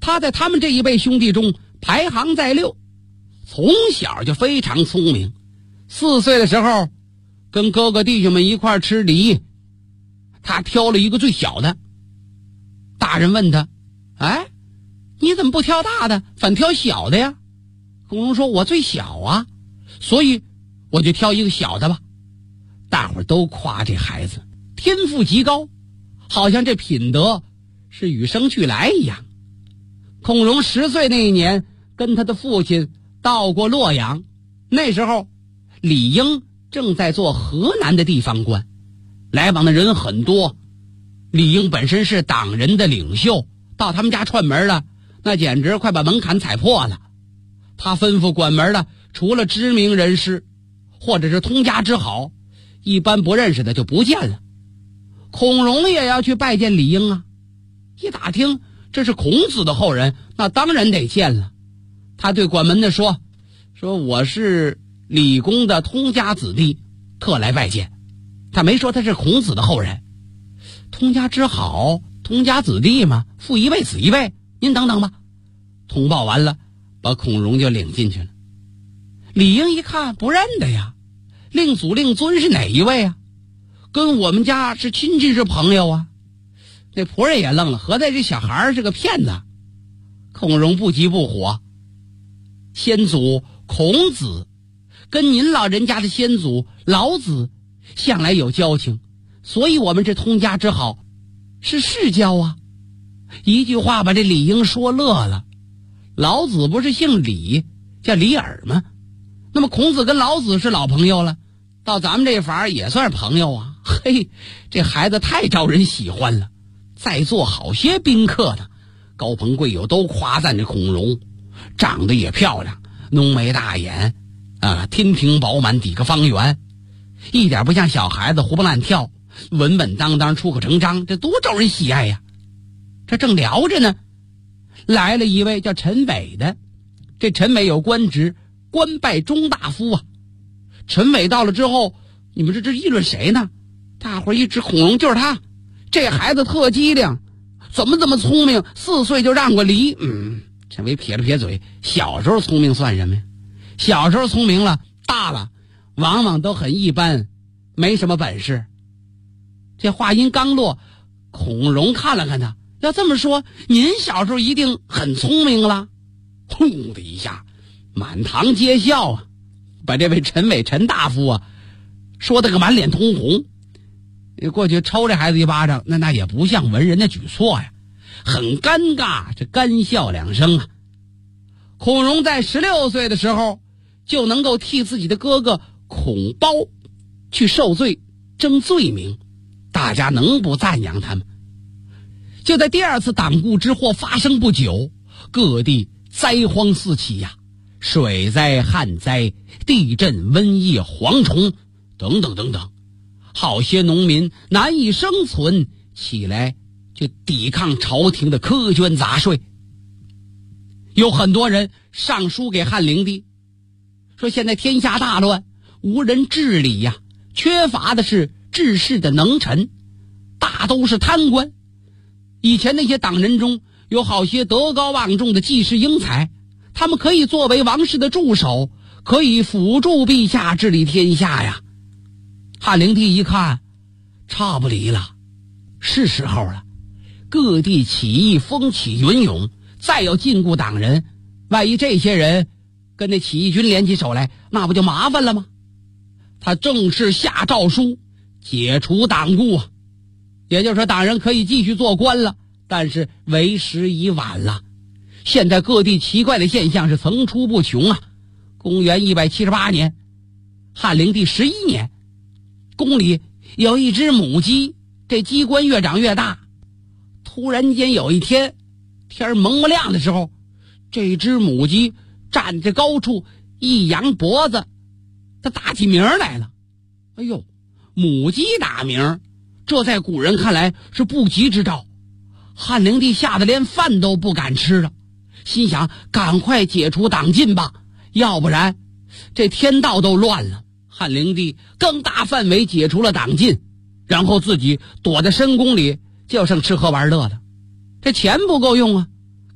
他在他们这一辈兄弟中排行在6，从小就非常聪明。4岁的时候跟哥哥弟兄们一块吃梨，他挑了一个最小的。大人问他，哎，你怎么不挑大的，反挑小的呀？孔融说，我最小啊，所以我就挑一个小的吧。大伙儿都夸这孩子天赋极高，好像这品德是与生俱来一样。孔融10岁那一年跟他的父亲到过洛阳，那时候李应正在做河南的地方官，来往的人很多。李应本身是党人的领袖，到他们家串门了，那简直快把门槛踩破了。他吩咐管门的，除了知名人士或者是通家之好，一般不认识的就不见了。孔融也要去拜见李应啊，一打听这是孔子的后人，那当然得见了。他对管门的说我是李公的通家子弟，特来拜见。他没说他是孔子的后人。通家之好，通家子弟嘛，父一辈子一辈，您等等吧。通报完了，把孔融就领进去了。李应一看不认得呀，令祖令尊是哪一位啊？跟我们家是亲戚是朋友啊。那仆人也愣了，合在这小孩是个骗子。孔融不急不火，先祖孔子跟您老人家的先祖老子向来有交情，所以我们这通家之好是世交啊。一句话把这李应说乐了。老子不是姓李，叫李耳吗？那么孔子跟老子是老朋友了，到咱们这法也算是朋友啊。嘿，这孩子太招人喜欢了。在座好些宾客呢，高朋贵友都夸赞这孔融，长得也漂亮，浓眉大眼啊，天庭饱满，抵个方圆，一点不像小孩子活蹦乱跳，稳稳当当，出口成章，这多招人喜爱呀。这正聊着呢，来了一位叫陈伟的。这陈伟有官职，官拜中大夫啊。陈伟到了之后，你们这议论谁呢？大伙儿一指孔融，就是他，这孩子特机灵，怎么这么聪明，4岁就让过梨。陈伟撇了撇嘴，小时候聪明算什么呀？小时候聪明了，大了往往都很一般，没什么本事。这话音刚落，孔融看了看他，要这么说，您小时候一定很聪明了。轰的一下，满堂皆笑啊，把这位陈伟陈大夫啊说得个满脸通红。过去抽这孩子一巴掌，那也不像文人的举措呀，很尴尬，这干笑两声啊。孔融在16岁的时候就能够替自己的哥哥孔褒去受罪争罪名，大家能不赞扬他们？就在第2次党锢之祸发生不久，各地灾荒四起呀，水灾、旱灾、地震、瘟疫、蝗虫等等等等，好些农民难以生存，起来就抵抗朝廷的苛捐杂税。有很多人上书给汉灵帝，说现在天下大乱，无人治理呀，缺乏的是治世的能臣，大都是贪官。以前那些党人中有好些德高望重的济世英才，他们可以作为王室的助手，可以辅助陛下治理天下呀。汉灵帝一看，差不离了，是时候了。各地起义风起云涌，再有禁锢党人，万一这些人跟那起义军联起手来，那不就麻烦了吗？他正式下诏书解除党锢啊，也就是说党人可以继续做官了，但是为时已晚了。现在各地奇怪的现象是层出不穷啊。公元178年，汉灵帝11年，宫里有一只母鸡，这鸡冠越长越大。突然间有一天，天蒙蒙亮的时候，这只母鸡站在高处，一扬脖子，它打起鸣来了。哎呦，母鸡打鸣，这在古人看来是不吉之兆。汉灵帝吓得连饭都不敢吃了，心想赶快解除党禁吧，要不然这天道都乱了。汉灵帝更大范围解除了党禁，然后自己躲在深宫里，就剩吃喝玩乐了。这钱不够用啊，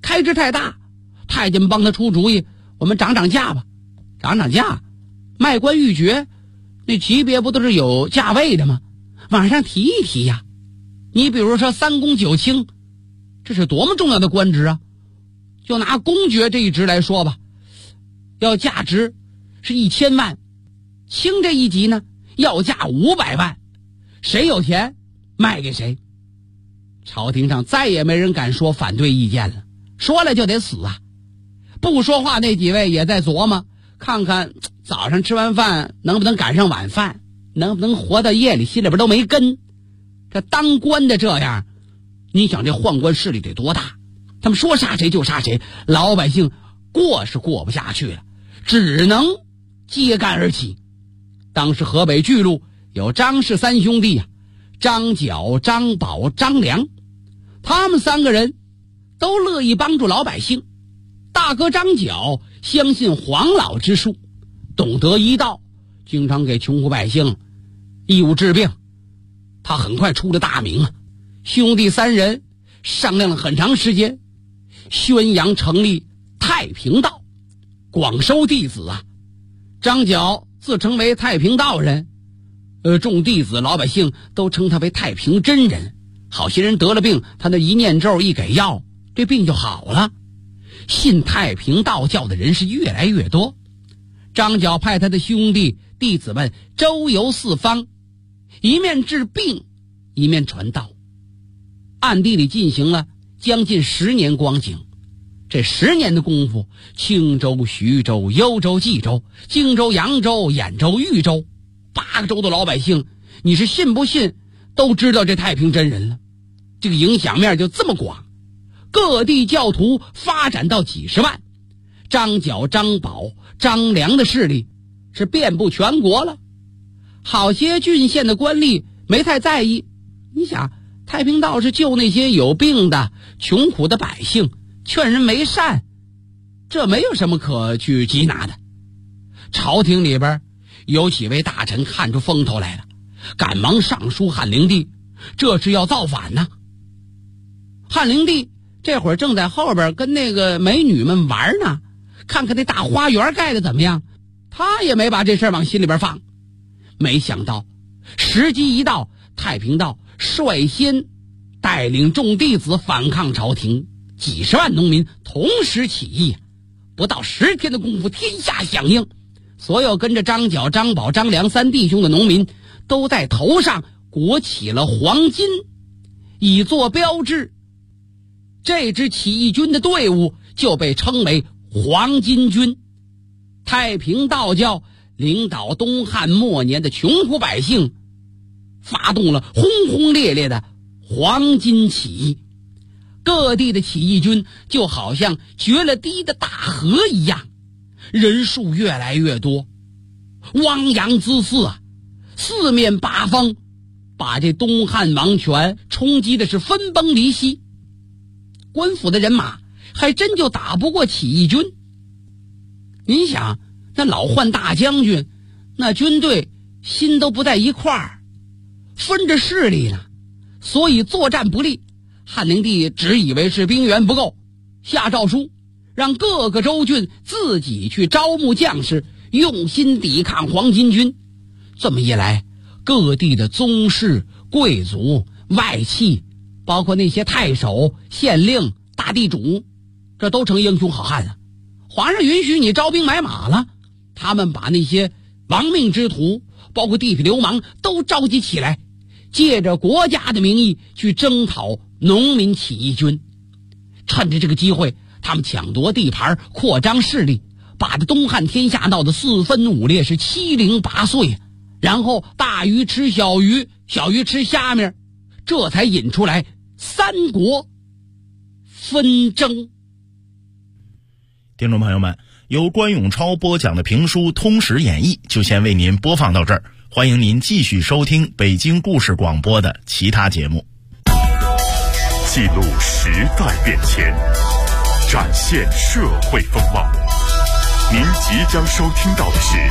开支太大，太监们帮他出主意，我们涨价吧，涨价，卖官鬻爵，那级别不都是有价位的吗？往上提一提呀。你比如说3公9卿，这是多么重要的官职啊！就拿公爵这一职来说吧，要价值是1000万，卿这一级呢要价500万，谁有钱卖给谁。朝廷上再也没人敢说反对意见了，说了就得死啊！不说话那几位也在琢磨，看看早上吃完饭能不能赶上晚饭，能不能活到夜里，心里边都没根。这当官的这样，你想这宦官势力得多大？他们说杀谁就杀谁，老百姓过是过不下去了，只能揭竿而起。当时河北巨鹿有张氏3兄弟啊，张角、张宝、张良，他们3个人都乐意帮助老百姓。大哥张角相信黄老之术，懂得医道，经常给穷苦百姓义务治病，他很快出了大名啊。兄弟3人商量了很长时间，宣扬成立太平道，广收弟子啊。张角自称为太平道人，众弟子老百姓都称他为太平真人。好些人得了病，他那一念咒一给药，这病就好了。信太平道教的人是越来越多。张角派他的兄弟弟子们周游四方，一面治病一面传道，暗地里进行了将近10年光景。这10年的功夫，青州、徐州、幽州、冀州、荆州、扬州、兖州、豫州8个州的老百姓，你是信不信都知道这太平真人了。这个影响面就这么广，各地教徒发展到几十万，张角、张宝、张良的势力是遍布全国了。好些郡县的官吏没太在意，你想太平道是救那些有病的穷苦的百姓，劝人为善，这没有什么可去缉拿的。朝廷里边有几位大臣看出风头来了，赶忙上书汉灵帝，这是要造反呢。汉灵帝这会儿正在后边跟那个美女们玩呢，看看那大花园盖的怎么样，他也没把这事往心里边放。没想到时机一到，太平道率先带领众弟子反抗朝廷，几十万农民同时起义，不到10天的功夫，天下响应。所有跟着张角、张宝、张良3弟兄的农民都在头上裹起了黄金，以作标志。这支起义军的队伍就被称为黄巾军。太平道教领导东汉末年的穷苦百姓，发动了轰轰烈烈的黄巾起义。各地的起义军就好像决了堤的大河一样，人数越来越多，汪洋恣肆啊，四面八方把这东汉王权冲击的是分崩离析。官府的人马还真就打不过起义军。您想，那老宦大将军那军队心都不在一块儿，分着势力呢，所以作战不利。汉灵帝只以为是兵源不够，下诏书让各个州郡自己去招募将士，用心抵抗黄巾军。这么一来，各地的宗室、贵族、外戚，包括那些太守、县令、大地主，这都成英雄好汉了。皇上允许你招兵买马了，他们把那些亡命之徒，包括地痞流氓都召集起来，借着国家的名义去征讨农民起义军。趁着这个机会，他们抢夺地盘，扩张势力，把这东汉天下闹得4分5裂，是7零8碎。然后大鱼吃小鱼，小鱼吃虾米，这才引出来3国纷争。 听众朋友们，由关永超播讲的评书《通史演义》就先为您播放到这儿，欢迎您继续收听北京故事广播的其他节目。 记录时代变迁，展现社会风貌。您即将收听到的是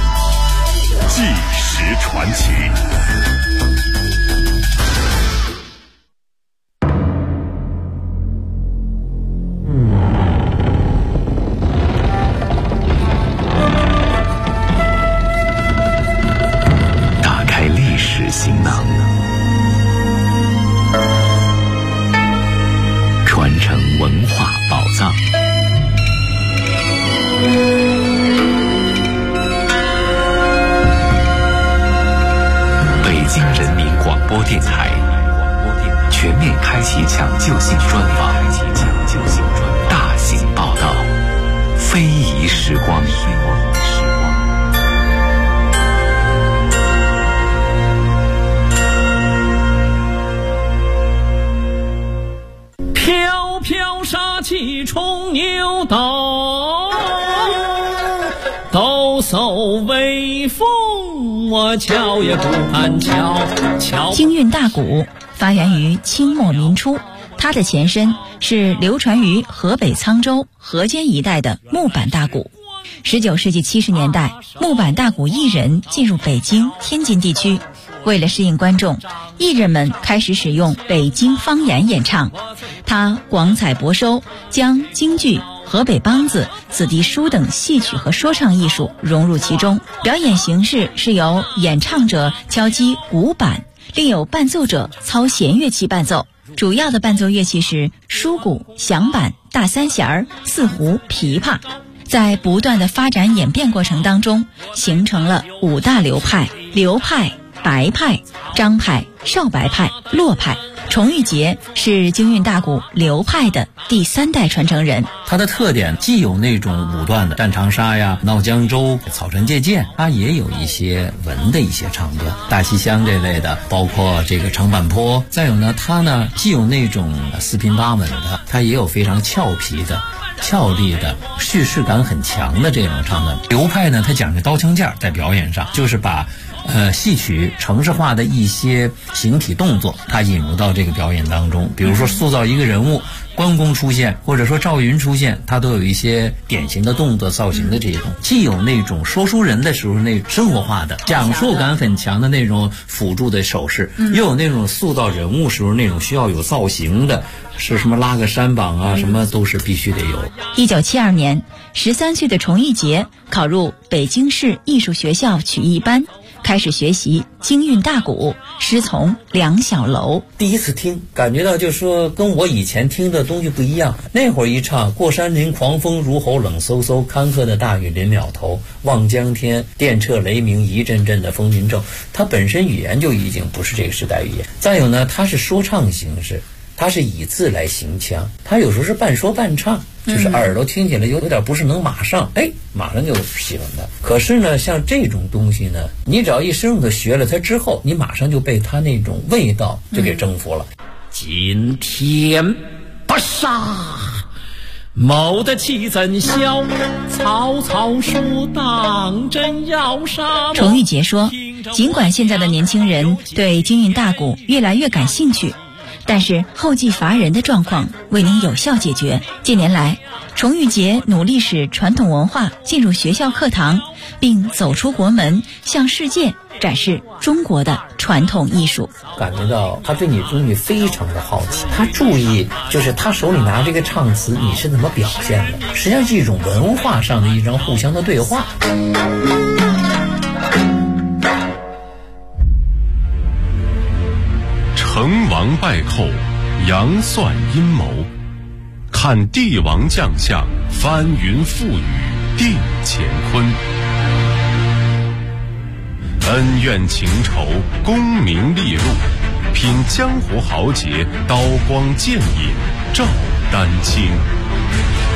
《纪实传奇》。 播电台全面开启抢救性专访，大型报道，非遗时光。 飘飘杀气冲牛斗，抖擞威风，我瞧也不敢瞧。 京韵大鼓发源于清末民初，它的前身是流传于河北沧州、河间一带的木板大鼓。19世纪70年代，木板大鼓艺人进入北京、天津地区，为了适应观众，艺人们开始使用北京方言演唱。他广采博收，将京剧、河北梆子、子弟书等戏曲和说唱艺术融入其中。表演形式是由演唱者敲击鼓板，另有伴奏者操弦乐器伴奏。主要的伴奏乐器是书鼓、响板、大三弦、四胡、琵琶。在不断的发展演变过程当中，形成了5大流派：刘派、白派、张派、少白派、骆派。崇玉杰是京韵大鼓刘派的第3代传承人。 它的特点既有那种武段的战长沙呀、闹江州、草船借箭，它也有一些文的一些唱段，大西厢这类的，包括这个长坂坡。再有呢，它呢既有那种四平八稳的，它也有非常俏皮的、俏丽的，叙事感很强的这种唱段。刘派呢，它讲究刀枪剑，在表演上就是把戏曲程式化的一些形体动作，它引入到这个表演当中。比如说塑造一个人物，关公出现，或者说赵云出现，它都有一些典型的动作造型的这种，既有那种说书人的时候那生活化的讲述感很强的那种辅助的手势，又有那种塑造人物时候那种需要有造型的，是什么拉个山膀啊，什么都是必须得有。 1972年，13岁的崇玉杰考入北京市艺术学校曲艺班，开始学习京韵大鼓，师从梁小楼。 第一次听，感觉到就是说跟我以前听的东西不一样。那会儿一唱过山林狂风如吼，冷飕飕，坎坷的大雨临了头，望江天，电掣雷鸣，一阵阵的风云骤。它本身语言就已经不是这个时代语言。再有呢，它是说唱形式，它是以字来行腔，它有时候是半说半唱，就是耳朵听起来有点不是能马上就喜欢它。可是呢，像这种东西呢，你只要一深入的学了它之后，你马上就被它那种味道就给征服了。 今天不杀，谋得气怎消？曹操说当真要杀。 崇玉杰说，尽管现在的年轻人对京韵大鼓越来越感兴趣，但是后继乏人的状况未能有效解决。近年来，崇玉杰努力使传统文化进入学校课堂，并走出国门，向世界展示中国的传统艺术。 感觉到他对你东西非常的好奇，他注意就是他手里拿这个唱词你是怎么表现的，实际上是一种文化上的一种互相的对话。 成王败寇，杨算阴谋，看帝王将相，翻云覆雨，定乾坤。恩怨情仇，功名利禄，品江湖豪杰，刀光剑影，照丹青。